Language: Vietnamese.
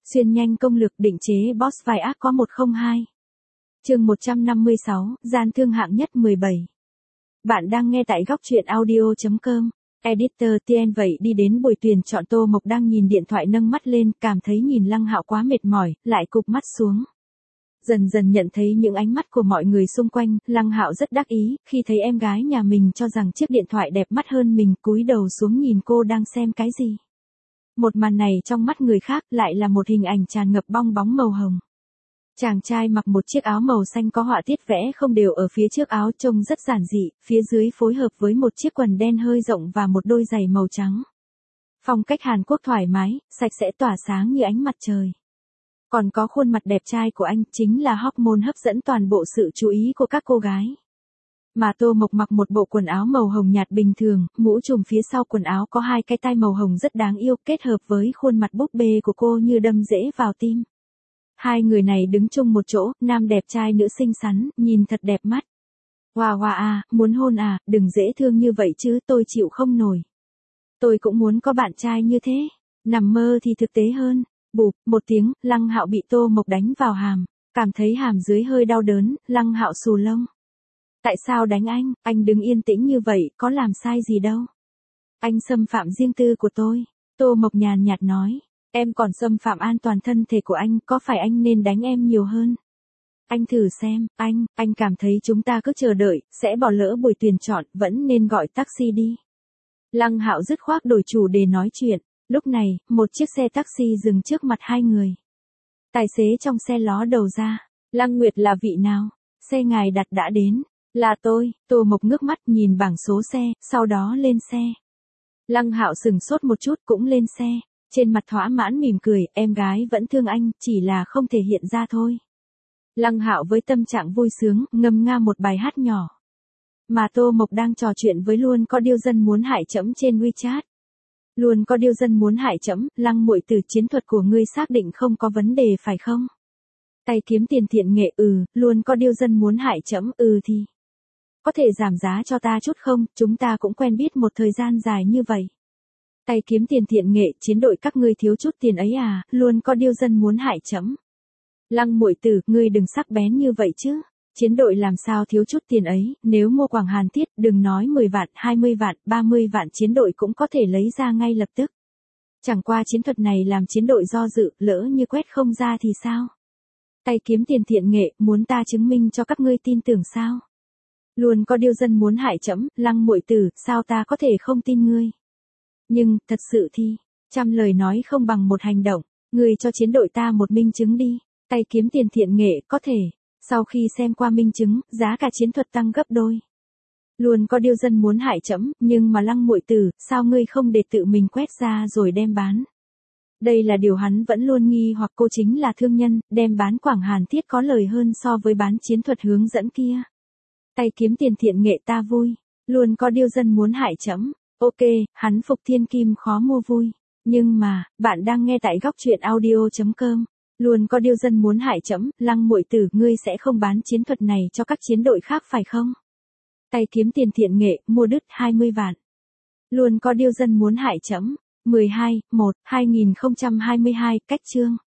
Xuyên nhanh công lược định chế boss vai ác có 102. Chương 156, gian thương hạng nhất 17. Bạn đang nghe tại góc truyện audio.com. Editor TN vậy đi đến buổi tuyển chọn Tô Mộc đang nhìn điện thoại nâng mắt lên, cảm thấy nhìn Lăng Hạo quá mệt mỏi, lại cụp mắt xuống. Dần dần nhận thấy những ánh mắt của mọi người xung quanh, Lăng Hạo rất đắc ý, khi thấy em gái nhà mình cho rằng chiếc điện thoại đẹp mắt hơn mình, cúi đầu xuống nhìn cô đang xem cái gì. Một màn này trong mắt người khác lại là một hình ảnh tràn ngập bong bóng màu hồng. Chàng trai mặc một chiếc áo màu xanh có họa tiết vẽ không đều ở phía trước áo trông rất giản dị, phía dưới phối hợp với một chiếc quần đen hơi rộng và một đôi giày màu trắng. Phong cách Hàn Quốc thoải mái, sạch sẽ tỏa sáng như ánh mặt trời. Còn có khuôn mặt đẹp trai của anh chính là hormone hấp dẫn toàn bộ sự chú ý của các cô gái. Mà Tô Mộc mặc một bộ quần áo màu hồng nhạt bình thường, mũ trùm phía sau quần áo có hai cái tai màu hồng rất đáng yêu, kết hợp với khuôn mặt búp bê của cô như đâm rễ vào tim. Hai người này đứng chung một chỗ, nam đẹp trai nữ xinh xắn, nhìn thật đẹp mắt. Hoa hoa à, muốn hôn à, đừng dễ thương như vậy chứ, tôi chịu không nổi. Tôi cũng muốn có bạn trai như thế, nằm mơ thì thực tế hơn. Bụp, một tiếng, Lăng Hạo bị Tô Mộc đánh vào hàm, cảm thấy hàm dưới hơi đau đớn, Lăng Hạo xù lông. Tại sao đánh anh đứng yên tĩnh như vậy, có làm sai gì đâu. Anh xâm phạm riêng tư của tôi, Tô Mộc nhàn nhạt nói, em còn xâm phạm an toàn thân thể của anh, có phải anh nên đánh em nhiều hơn? Anh thử xem, anh cảm thấy chúng ta cứ chờ đợi, sẽ bỏ lỡ buổi tuyển chọn, vẫn nên gọi taxi đi. Lăng Hạo dứt khoát đổi chủ đề nói chuyện. Lúc này, một chiếc xe taxi dừng trước mặt hai người. Tài xế trong xe ló đầu ra. Lăng Nguyệt là vị nào? Xe ngài đặt đã đến. Là tôi. Tô Mộc ngước mắt nhìn bảng số xe, sau đó lên xe. Lăng Hạo sừng sốt một chút cũng lên xe. Trên mặt thỏa mãn mỉm cười, em gái vẫn thương anh, chỉ là không thể hiện ra thôi. Lăng Hạo với tâm trạng vui sướng, ngâm nga một bài hát nhỏ. Mà Tô Mộc đang trò chuyện với luôn có điêu dân muốn hại trẫm trên WeChat. Luôn có điêu dân muốn hại trẫm, Lăng muội tử chiến thuật của ngươi xác định không có vấn đề phải không? Tay kiếm tiền thiện nghệ luôn có điêu dân muốn hại trẫm thì. Có thể giảm giá cho ta chút không, chúng ta cũng quen biết một thời gian dài như vậy. Tay kiếm tiền thiện nghệ, chiến đội các ngươi thiếu chút tiền ấy à, luôn có điêu dân muốn hại trẫm. Lăng muội tử, ngươi đừng sắc bén như vậy chứ. Chiến đội làm sao thiếu chút tiền ấy, nếu mua Quảng Hàn Tiết, đừng nói 10 vạn, 20 vạn, 30 vạn chiến đội cũng có thể lấy ra ngay lập tức. Chẳng qua chiến thuật này làm chiến đội do dự, lỡ như quét không ra thì sao? Tay kiếm tiền thiện nghệ, muốn ta chứng minh cho các ngươi tin tưởng sao? Luôn có điêu dân muốn hại trẫm, Lăng muội tử, sao ta có thể không tin ngươi? Nhưng, thật sự thì, trăm lời nói không bằng một hành động, ngươi cho chiến đội ta một minh chứng đi, tay kiếm tiền thiện nghệ, có thể. Sau khi xem qua minh chứng, giá cả chiến thuật tăng gấp đôi. Luôn có điêu dân muốn hại trẫm, nhưng mà Lăng muội tử, sao ngươi không để tự mình quét ra rồi đem bán? Đây là điều hắn vẫn luôn nghi hoặc cô chính là thương nhân, đem bán Quảng Hàn Thiết có lời hơn so với bán chiến thuật hướng dẫn kia. Tay kiếm tiền thiện nghệ ta vui, luôn có điêu dân muốn hại trẫm. Ok, hắn phục thiên kim khó mua vui. Nhưng mà, bạn đang nghe tại góc truyện audio.com. Luôn có điêu dân muốn hại trẫm, Lăng muội tử, ngươi sẽ không bán chiến thuật này cho các chiến đội khác phải không? Tay kiếm tiền thiện nghệ, mua đứt 20 vạn. Luôn có điêu dân muốn hại trẫm. 12/1/2022, cách chương.